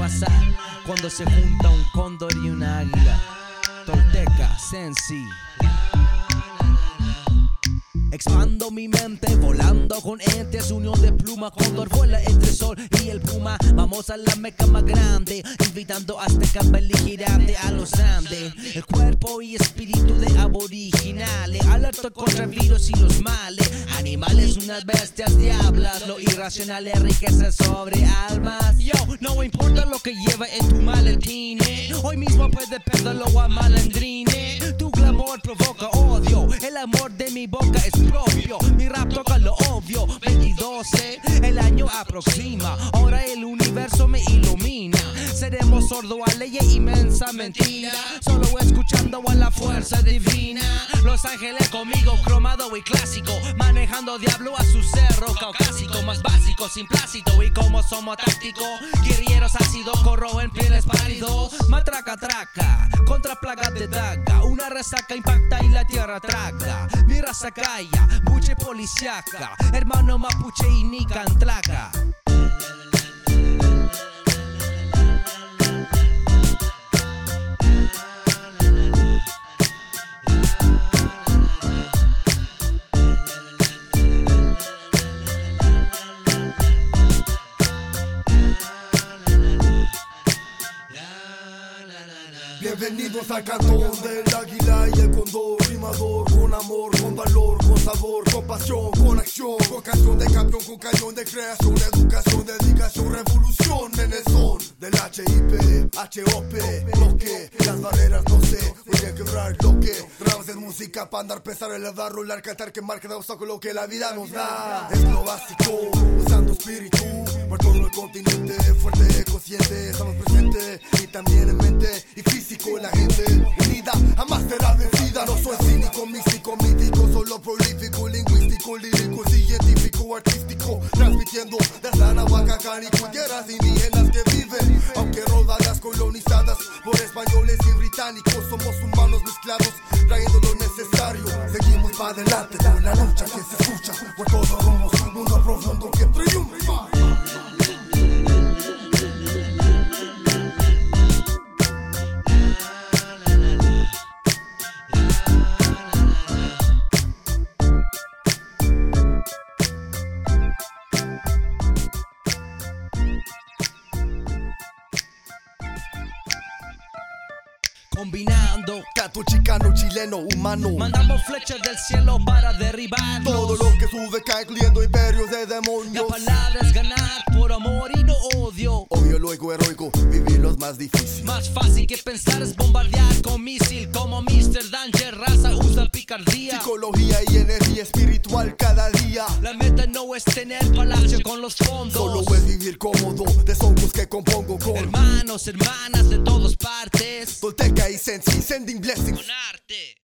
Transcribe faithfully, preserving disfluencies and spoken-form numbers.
pasar cuando se junta un cóndor y un águila. Tolteca, Sensi. Expando mi mente, volando con entes, unión de pluma, cóndor vuela entre el sol y el puma. Vamos a la meca más grande, invitando a este beligerante a los Andes. El cuerpo y espíritu de aboriginales, alerta contra el virus y los males. Animales, unas bestias diablas, lo irracional enriquece sobre almas. Yo, no importa lo que lleva en tu maletín, hoy mismo puedes perderlo a malandrine. Tu glamour provoca odio, el amor de mi boca es propio, mi rap toca lo obvio. Veintidós, el año aproxima, ahora el universo me ilumina. Seremos sordos a leyes inmensa mentira, solo escuchando a la fuerza divina. Los ángeles conmigo, cromado y clásico, manejando diablo a su cerro caucásico. Más básico, sin plácido y como somos tácticos, guerrilleros ácidos corroen pieles pálidos. Matraca traca, contra plagas de daga, una resaca impacta y la tierra traga. Mi raza calla, buche policiaca, hermano mapuche y nicantraca. Bienvenidos al cantón del águila y el cóndor, rimador, con amor, con valor, con sabor, con pasión, con acción, con canción de campeón, con cañón de creación, educación, dedicación, revolución en el son del H I P, H O P, bloque, las barreras no sé, voy a quebrar lo que grabas en música para andar, pensar, elevar, rolar, cantar, quemar cada obstáculo que la vida nos da. Es lo básico, usando espíritu por todo el continente, fuerte, consciente, estamos presentes y también en mente y físico. La gente unida jamás será vencida. No soy cínico, místico, mítico, solo prolífico, lingüístico, lírico, científico, artístico, transmitiendo desde Anahuacacán y tierras indígenas que viven, aunque rodadas, colonizadas por españoles y británicos. Somos humanos mezclados, trayendo lo necesario. Seguimos para adelante con la lucha que se escucha por todos rumos, mundo profundo que triunfa. Combinando canto chicano, chileno, humano, mandamos flechas del cielo para derribarnos. Todo lo que sube cae, incluyendo imperios de demonios. La palabra es ganar por amor y no odio. Obvio, luego heroico, vivir los más difíciles. Más fácil que pensar es bombardear con misil. Como mister Danger, raza usa picardía, psicología y energía espiritual cada día. La meta no es tener palacio con los fondos, solo es vivir cómodo de songos que compongo con hermanos, hermanas de todas partes. Tolteca y Sensi, sending blessings con arte.